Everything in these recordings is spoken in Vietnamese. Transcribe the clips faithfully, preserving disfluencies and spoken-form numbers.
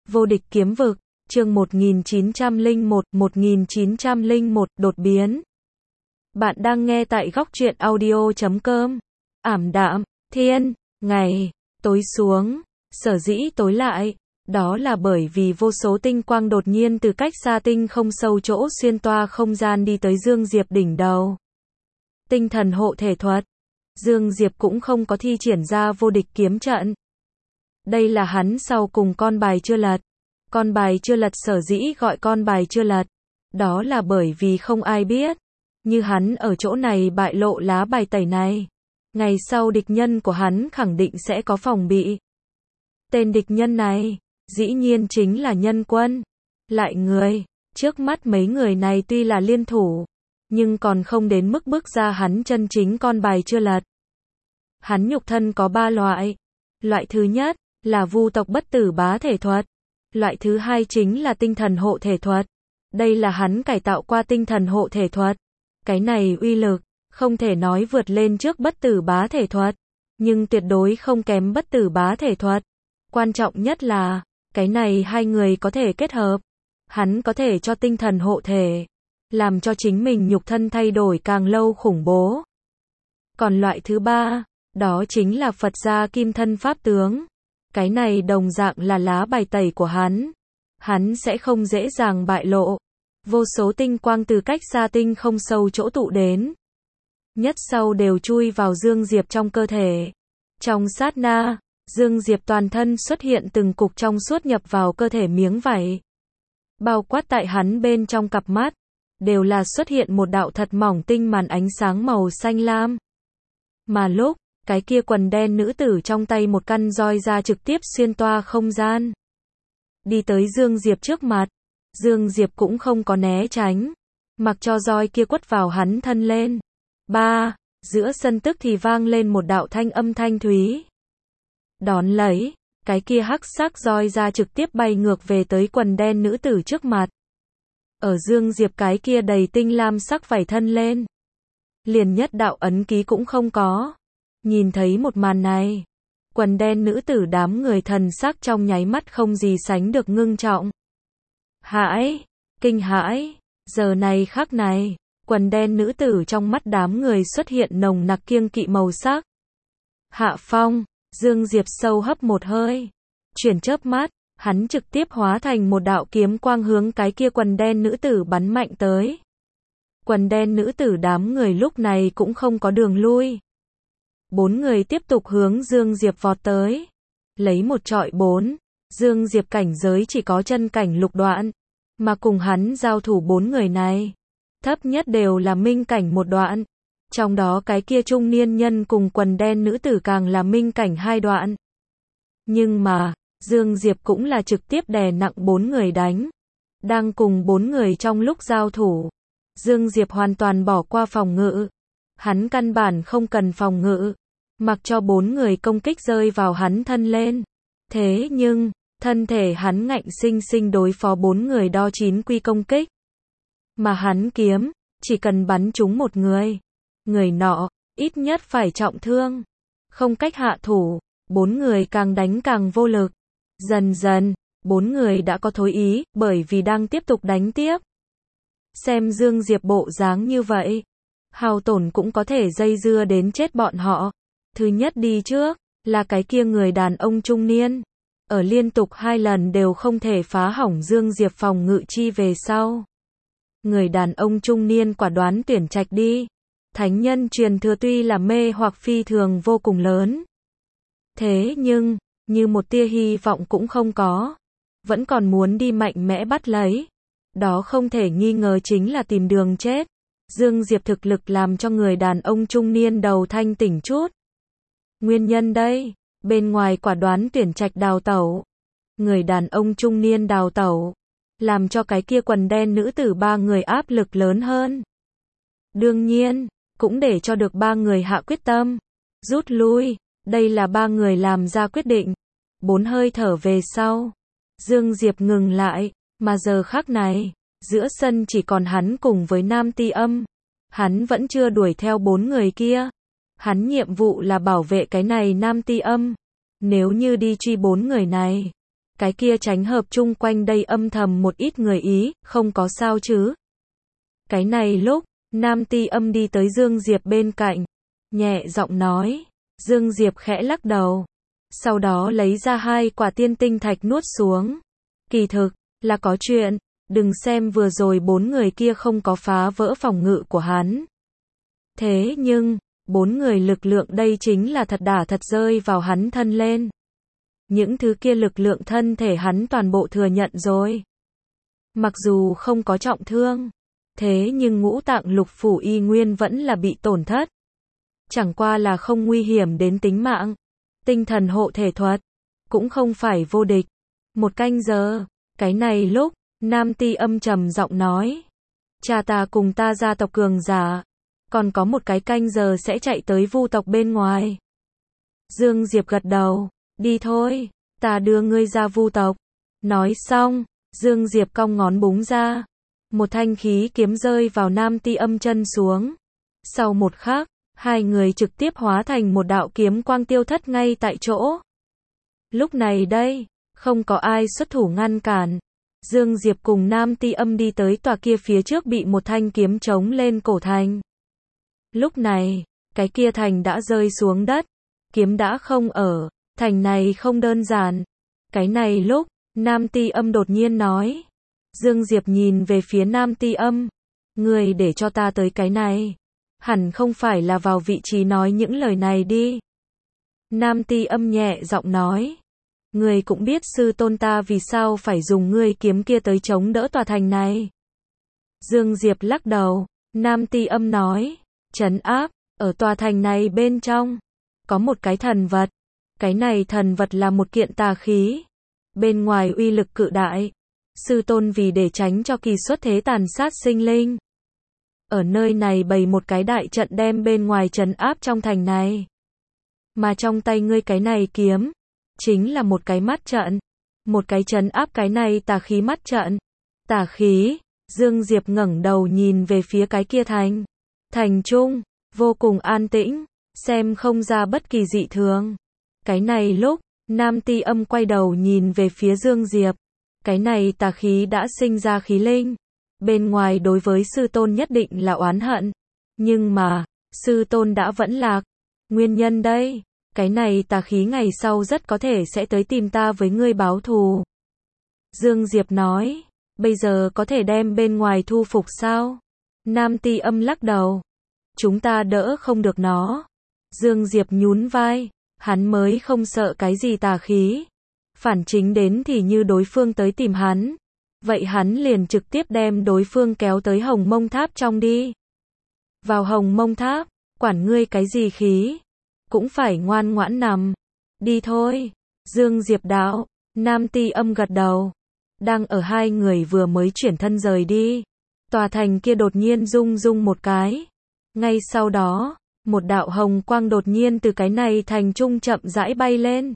Vô địch kiếm vực, chương một nghìn chín trăm lẻ một, một nghìn chín trăm lẻ một, đột biến. Bạn đang nghe tại góc truyện audio chấm com. Ảm đạm, thiên, ngày, tối xuống, sở dĩ tối lại, đó là bởi vì vô số tinh quang đột nhiên từ cách xa tinh không sâu chỗ xuyên toa không gian đi tới Dương Diệp đỉnh đầu. Tinh thần hộ thể thuật. Dương Diệp cũng không có thi triển ra vô địch kiếm trận. Đây là hắn sau cùng con bài chưa lật. Con bài chưa lật sở dĩ gọi con bài chưa lật, đó là bởi vì không ai biết. Như hắn ở chỗ này bại lộ lá bài tẩy này, ngày sau địch nhân của hắn khẳng định sẽ có phòng bị. Tên địch nhân này, dĩ nhiên chính là Nhân Quân. Lại người, trước mắt mấy người này tuy là liên thủ, nhưng còn không đến mức bước ra hắn chân chính con bài chưa lật. Hắn nhục thân có ba loại. Loại thứ nhất là vu tộc bất tử bá thể thuật. Loại thứ hai chính là tinh thần hộ thể thuật. Đây là hắn cải tạo qua tinh thần hộ thể thuật. Cái này uy lực, không thể nói vượt lên trước bất tử bá thể thuật, nhưng tuyệt đối không kém bất tử bá thể thuật. Quan trọng nhất là, cái này hai người có thể kết hợp. Hắn có thể cho tinh thần hộ thể, làm cho chính mình nhục thân thay đổi càng lâu khủng bố. Còn loại thứ ba, đó chính là Phật gia kim thân pháp tướng. Cái này đồng dạng là lá bài tẩy của hắn. Hắn sẽ không dễ dàng bại lộ. Vô số tinh quang từ cách xa tinh không sâu chỗ tụ đến. Nhất sau đều chui vào Dương Diệp trong cơ thể. Trong sát na, Dương Diệp toàn thân xuất hiện từng cục trong suốt nhập vào cơ thể miếng vảy. Bao quát tại hắn bên trong cặp mắt, đều là xuất hiện một đạo thật mỏng tinh màn ánh sáng màu xanh lam. Mà lúc, cái kia quần đen nữ tử trong tay một căn roi ra trực tiếp xuyên toa không gian. Đi tới Dương Diệp trước mặt. Dương Diệp cũng không có né tránh. Mặc cho roi kia quất vào hắn thân lên. Ba, giữa sân tức thì vang lên một đạo thanh âm thanh thúy. Đón lấy, cái kia hắc sắc roi ra trực tiếp bay ngược về tới quần đen nữ tử trước mặt. Ở Dương Diệp cái kia đầy tinh lam sắc vảy thân lên. Liền nhất đạo ấn ký cũng không có. Nhìn thấy một màn này, quần đen nữ tử đám người thần sắc trong nháy mắt không gì sánh được ngưng trọng. Hãi, kinh hãi, giờ này khắc này, quần đen nữ tử trong mắt đám người xuất hiện nồng nặc kiêng kỵ màu sắc. Hạ phong, Dương Diệp sâu hấp một hơi, chuyển chớp mắt, hắn trực tiếp hóa thành một đạo kiếm quang hướng cái kia quần đen nữ tử bắn mạnh tới. Quần đen nữ tử đám người lúc này cũng không có đường lui. Bốn người tiếp tục hướng Dương Diệp vọt tới. Lấy một trọi bốn, Dương Diệp cảnh giới chỉ có chân cảnh lục đoạn, mà cùng hắn giao thủ bốn người này, thấp nhất đều là minh cảnh một đoạn. Trong đó cái kia trung niên nhân cùng quần đen nữ tử càng là minh cảnh hai đoạn. Nhưng mà, Dương Diệp cũng là trực tiếp đè nặng bốn người đánh. Đang cùng bốn người trong lúc giao thủ, Dương Diệp hoàn toàn bỏ qua phòng ngự. Hắn căn bản không cần phòng ngự, mặc cho bốn người công kích rơi vào hắn thân lên. Thế nhưng, thân thể hắn ngạnh sinh sinh đối phó bốn người đo chín quy công kích. Mà hắn kiếm, chỉ cần bắn trúng một người, người nọ, ít nhất phải trọng thương. Không cách hạ thủ, bốn người càng đánh càng vô lực. Dần dần, bốn người đã có thối ý, bởi vì đang tiếp tục đánh tiếp. Xem Dương Diệp bộ dáng như vậy, hao tổn cũng có thể dây dưa đến chết bọn họ. Thứ nhất đi trước, là cái kia người đàn ông trung niên. Ở liên tục hai lần đều không thể phá hỏng Dương Diệp phòng ngự chi về sau. Người đàn ông trung niên quả đoán tuyển trạch đi. Thánh nhân truyền thừa tuy là mê hoặc phi thường vô cùng lớn. Thế nhưng, như một tia hy vọng cũng không có. Vẫn còn muốn đi mạnh mẽ bắt lấy. Đó không thể nghi ngờ chính là tìm đường chết. Dương Diệp thực lực làm cho người đàn ông trung niên đầu thanh tỉnh chút. Nguyên nhân đây, bên ngoài quả đoán tuyển trạch đào tẩu. Người đàn ông trung niên đào tẩu, làm cho cái kia quần đen nữ tử ba người áp lực lớn hơn. Đương nhiên, cũng để cho được ba người hạ quyết tâm, rút lui. Đây là ba người làm ra quyết định. Bốn hơi thở về sau, Dương Diệp ngừng lại, mà giờ khắc này, giữa sân chỉ còn hắn cùng với Nam Ti Âm. Hắn vẫn chưa đuổi theo bốn người kia. Hắn nhiệm vụ là bảo vệ cái này Nam Ti Âm. Nếu như đi truy bốn người này, cái kia tránh hợp chung quanh đây âm thầm một ít người ý, không có sao chứ. Cái này lúc, Nam Ti Âm đi tới Dương Diệp bên cạnh, nhẹ giọng nói, Dương Diệp khẽ lắc đầu, sau đó lấy ra hai quả tiên tinh thạch nuốt xuống. Kỳ thực, là có chuyện, đừng xem vừa rồi bốn người kia không có phá vỡ phòng ngự của hắn. Thế nhưng, bốn người lực lượng đây chính là thật đả thật rơi vào hắn thân lên. Những thứ kia lực lượng thân thể hắn toàn bộ thừa nhận rồi. Mặc dù không có trọng thương, thế nhưng ngũ tạng lục phủ y nguyên vẫn là bị tổn thất. Chẳng qua là không nguy hiểm đến tính mạng. Tinh thần hộ thể thuật, cũng không phải vô địch. Một canh giờ, cái này lúc, Nam Ti Âm trầm giọng nói. Cha ta cùng ta gia tộc cường giả, còn có một cái canh giờ sẽ chạy tới vu tộc bên ngoài. Dương Diệp gật đầu, đi thôi, ta đưa ngươi ra vu tộc. Nói xong, Dương Diệp cong ngón búng ra. Một thanh khí kiếm rơi vào Nam Ti Âm chân xuống. Sau một khắc, hai người trực tiếp hóa thành một đạo kiếm quang tiêu thất ngay tại chỗ. Lúc này đây, không có ai xuất thủ ngăn cản. Dương Diệp cùng Nam Ti Âm đi tới tòa kia phía trước bị một thanh kiếm chống lên cổ thành. Lúc này, cái kia thành đã rơi xuống đất. Kiếm đã không ở, thành này không đơn giản. Cái này lúc, Nam Ti Âm đột nhiên nói. Dương Diệp nhìn về phía Nam Ti Âm. Người để cho ta tới cái này. Hẳn không phải là vào vị trí nói những lời này đi. Nam Ti Âm nhẹ giọng nói. Người cũng biết sư tôn ta vì sao phải dùng ngươi kiếm kia tới chống đỡ tòa thành này. Dương Diệp lắc đầu. Nam Ti Âm nói. Trấn áp, ở tòa thành này bên trong, có một cái thần vật. Cái này thần vật là một kiện tà khí. Bên ngoài uy lực cự đại. Sư tôn vì để tránh cho kỳ xuất thế tàn sát sinh linh. Ở nơi này bày một cái đại trận đem bên ngoài trấn áp trong thành này. Mà trong tay ngươi cái này kiếm, chính là một cái mắt trận. Một cái trấn áp cái này tà khí mắt trận. Tà khí, Dương Diệp ngẩng đầu nhìn về phía cái kia thành. Thành trung, vô cùng an tĩnh, xem không ra bất kỳ dị thường. Cái này lúc, Nam Ti Âm quay đầu nhìn về phía Dương Diệp. Cái này tà khí đã sinh ra khí linh. Bên ngoài đối với sư tôn nhất định là oán hận. Nhưng mà, sư tôn đã vẫn lạc. Nguyên nhân đây, cái này tà khí ngày sau rất có thể sẽ tới tìm ta với ngươi báo thù. Dương Diệp nói, bây giờ có thể đem bên ngoài thu phục sao? Nam Ti Âm lắc đầu. Chúng ta đỡ không được nó. Dương Diệp nhún vai, hắn mới không sợ cái gì tà khí. Phản chính đến thì như đối phương tới tìm hắn. Vậy hắn liền trực tiếp đem đối phương kéo tới Hồng Mông Tháp trong đi. Vào Hồng Mông Tháp, quản ngươi cái gì khí, cũng phải ngoan ngoãn nằm. Đi thôi. Dương Diệp đạo. Nam Ti Âm gật đầu. Đang ở hai người vừa mới chuyển thân rời đi. Tòa thành kia đột nhiên rung rung một cái. Ngay sau đó, một đạo hồng quang đột nhiên từ cái này thành trung chậm rãi bay lên.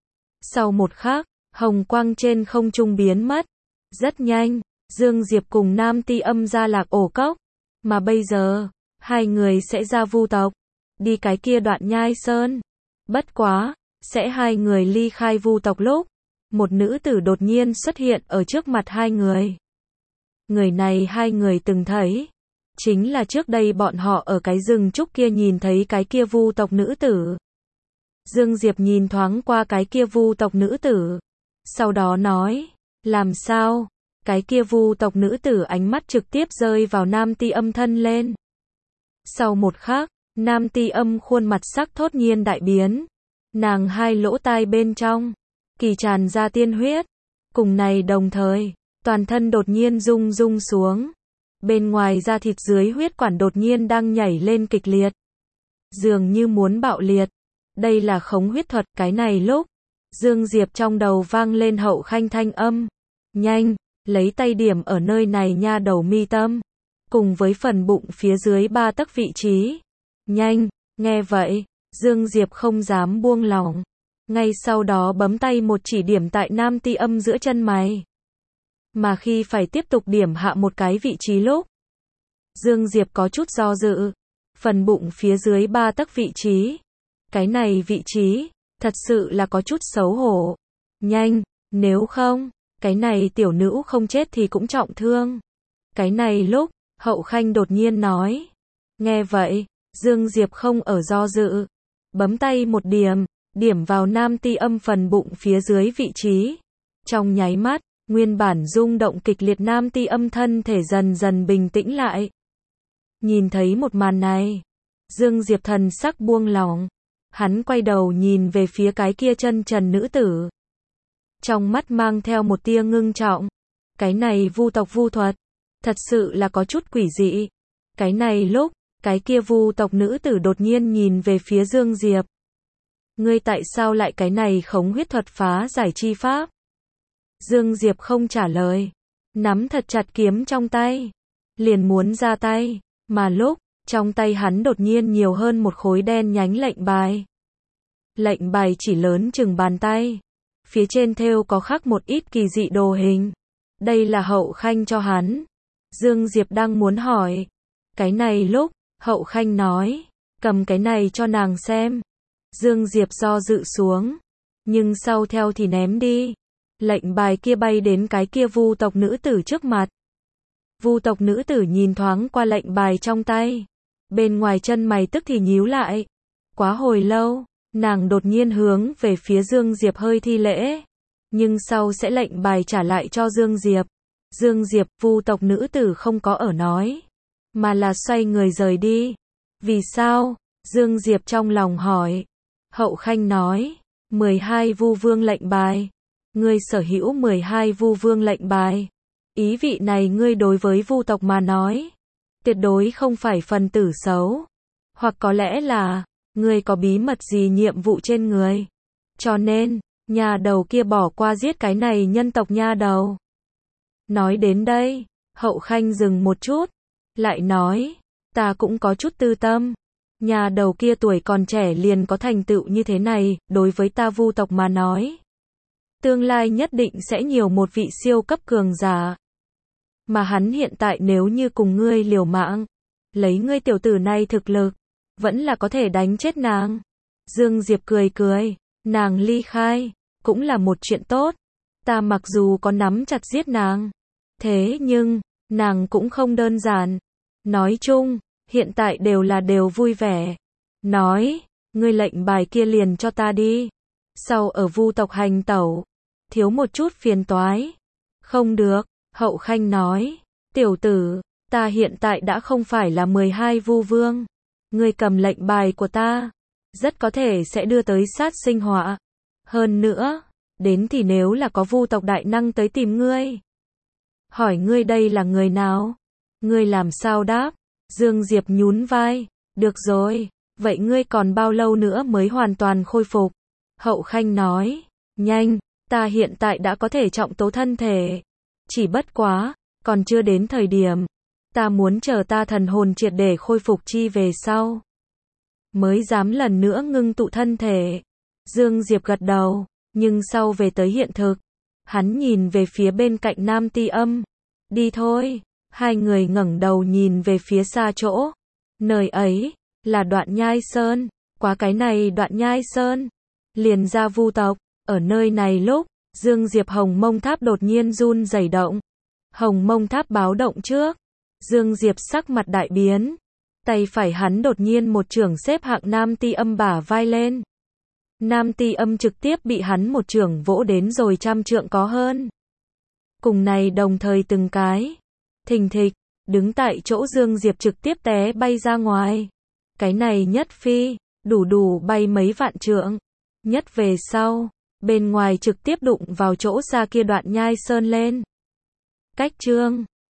Sau một khắc, hồng quang trên không trung biến mất. Rất nhanh, Dương Diệp cùng Nam Ti Âm ra Lạc Ổ Cốc. Mà bây giờ, hai người sẽ ra vu tộc. Đi cái kia Đoạn Nhai Sơn. Bất quá, sẽ hai người ly khai vu tộc lúc. Một nữ tử đột nhiên xuất hiện ở trước mặt hai người. Người này hai người từng thấy. Chính là trước đây bọn họ ở cái rừng trúc kia nhìn thấy cái kia vu tộc nữ tử. Dương Diệp nhìn thoáng qua cái kia vu tộc nữ tử. Sau đó nói, làm sao? Cái kia vu tộc nữ tử ánh mắt trực tiếp rơi vào Nam Ti Âm thân lên. Sau một khắc, Nam Ti Âm khuôn mặt sắc thốt nhiên đại biến. Nàng hai lỗ tai bên trong, kỳ tràn ra tiên huyết. Cùng này đồng thời, toàn thân đột nhiên rung rung xuống. Bên ngoài da thịt dưới huyết quản đột nhiên đang nhảy lên kịch liệt. Dường như muốn bạo liệt. Đây là khống huyết thuật. Cái này lúc, Dương Diệp trong đầu vang lên hậu khanh thanh âm. Nhanh, lấy tay điểm ở nơi này nha đầu mi tâm. Cùng với phần bụng phía dưới ba tấc vị trí. Nhanh, nghe vậy, Dương Diệp không dám buông lỏng. Ngay sau đó bấm tay một chỉ điểm tại Nam Ti Âm giữa chân mày. Mà khi phải tiếp tục điểm hạ một cái vị trí lúc, Dương Diệp có chút do dự. Phần bụng phía dưới ba tấc vị trí. Cái này vị trí, thật sự là có chút xấu hổ. Nhanh, Nếu không, cái này tiểu nữ không chết thì cũng trọng thương. Cái này lúc, Hậu Khanh đột nhiên nói. Nghe vậy, Dương Diệp không ở do dự. Bấm tay một điểm, điểm vào Nam Ti Âm phần bụng phía dưới vị trí. Trong nháy mắt, nguyên bản rung động kịch liệt Nam Ti Âm thân thể dần dần bình tĩnh lại. Nhìn thấy một màn này, Dương Diệp thần sắc buông lỏng. Hắn quay đầu nhìn về phía cái kia chân trần nữ tử. Trong mắt mang theo một tia ngưng trọng. Cái này vu tộc vu thuật, thật sự là có chút quỷ dị. Cái này lúc, cái kia vu tộc nữ tử đột nhiên nhìn về phía Dương Diệp. Ngươi tại sao lại cái này khống huyết thuật phá giải chi pháp? Dương Diệp không trả lời. Nắm thật chặt kiếm trong tay. Liền muốn ra tay. Mà lúc, trong tay hắn đột nhiên nhiều hơn một khối đen nhánh lệnh bài. Lệnh bài chỉ lớn chừng bàn tay. Phía trên thêu có khắc một ít kỳ dị đồ hình. Đây là Hậu Khanh cho hắn. Dương Diệp đang muốn hỏi. Cái này lúc, Hậu Khanh nói. Cầm cái này cho nàng xem. Dương Diệp do dự xuống. Nhưng sau theo thì ném đi. Lệnh bài kia bay đến cái kia vu tộc nữ tử trước mặt. Vu tộc nữ tử nhìn thoáng qua lệnh bài trong tay. Bên ngoài chân mày tức thì nhíu lại. Quá hồi lâu, nàng đột nhiên hướng về phía Dương Diệp hơi thi lễ. Nhưng sau sẽ lệnh bài trả lại cho Dương Diệp. Dương Diệp, vu tộc nữ tử không có ở nói. Mà là xoay người rời đi. Vì sao? Dương Diệp trong lòng hỏi. Hậu Khanh nói. mười hai vu vương lệnh bài. Ngươi sở hữu mười hai vu vương lệnh bài. Ý vị này ngươi đối với vu tộc mà nói. Tuyệt đối không phải phần tử xấu. Hoặc có lẽ là, ngươi có bí mật gì nhiệm vụ trên người. Cho nên, nhà đầu kia bỏ qua giết cái này nhân tộc nha đầu. Nói đến đây, Hậu Khanh dừng một chút. Lại nói, ta cũng có chút tư tâm. Nhà đầu kia tuổi còn trẻ liền có thành tựu như thế này, đối với ta vu tộc mà nói. Tương lai nhất định sẽ nhiều một vị siêu cấp cường giả. Mà hắn hiện tại nếu như cùng ngươi liều mạng, lấy ngươi tiểu tử này thực lực, vẫn là có thể đánh chết nàng. Dương Diệp cười cười, nàng ly khai, cũng là một chuyện tốt. Ta mặc dù có nắm chặt giết nàng, thế nhưng, nàng cũng không đơn giản. Nói chung, hiện tại đều là đều vui vẻ. Nói, ngươi lệnh bài kia liền cho ta đi. Sau ở vu tộc hành tẩu, thiếu một chút phiền toái. Không được, Hậu Khanh nói. Tiểu tử, ta hiện tại đã không phải là mười hai vu vương. Ngươi cầm lệnh bài của ta, rất có thể sẽ đưa tới sát sinh họa. Hơn nữa, đến thì nếu là có vu tộc đại năng tới tìm ngươi. Hỏi ngươi đây là người nào? Ngươi làm sao đáp? Dương Diệp nhún vai. Được rồi, vậy ngươi còn bao lâu nữa mới hoàn toàn khôi phục? Hậu Khanh nói. Nhanh, ta hiện tại đã có thể trọng tố thân thể. Chỉ bất quá, còn chưa đến thời điểm. Ta muốn chờ ta thần hồn triệt để khôi phục chi về sau. Mới dám lần nữa ngưng tụ thân thể. Dương Diệp gật đầu, nhưng sau về tới hiện thực. Hắn nhìn về phía bên cạnh Nam Ti Âm. Đi thôi. Hai người ngẩng đầu nhìn về phía xa chỗ. Nơi ấy, là Đoạn Nhai Sơn. Qua cái này Đoạn Nhai Sơn, liền ra vu tộc. Ở nơi này lúc, Dương Diệp Hồng Mông Tháp đột nhiên run rẩy động. Hồng Mông Tháp báo động trước. Dương Diệp sắc mặt đại biến. Tay phải hắn đột nhiên một chưởng xếp hạng Nam Ti Âm bả vai lên. Nam Ti Âm trực tiếp bị hắn một chưởng vỗ đến rồi trăm trượng có hơn. Cùng này đồng thời từng cái. Thình thịch, đứng tại chỗ Dương Diệp trực tiếp té bay ra ngoài. Cái này nhất phi, đủ đủ bay mấy vạn trượng. Nhất về sau, bên ngoài trực tiếp đụng vào chỗ xa kia Đoạn Nhai Sơn lên. Cách chương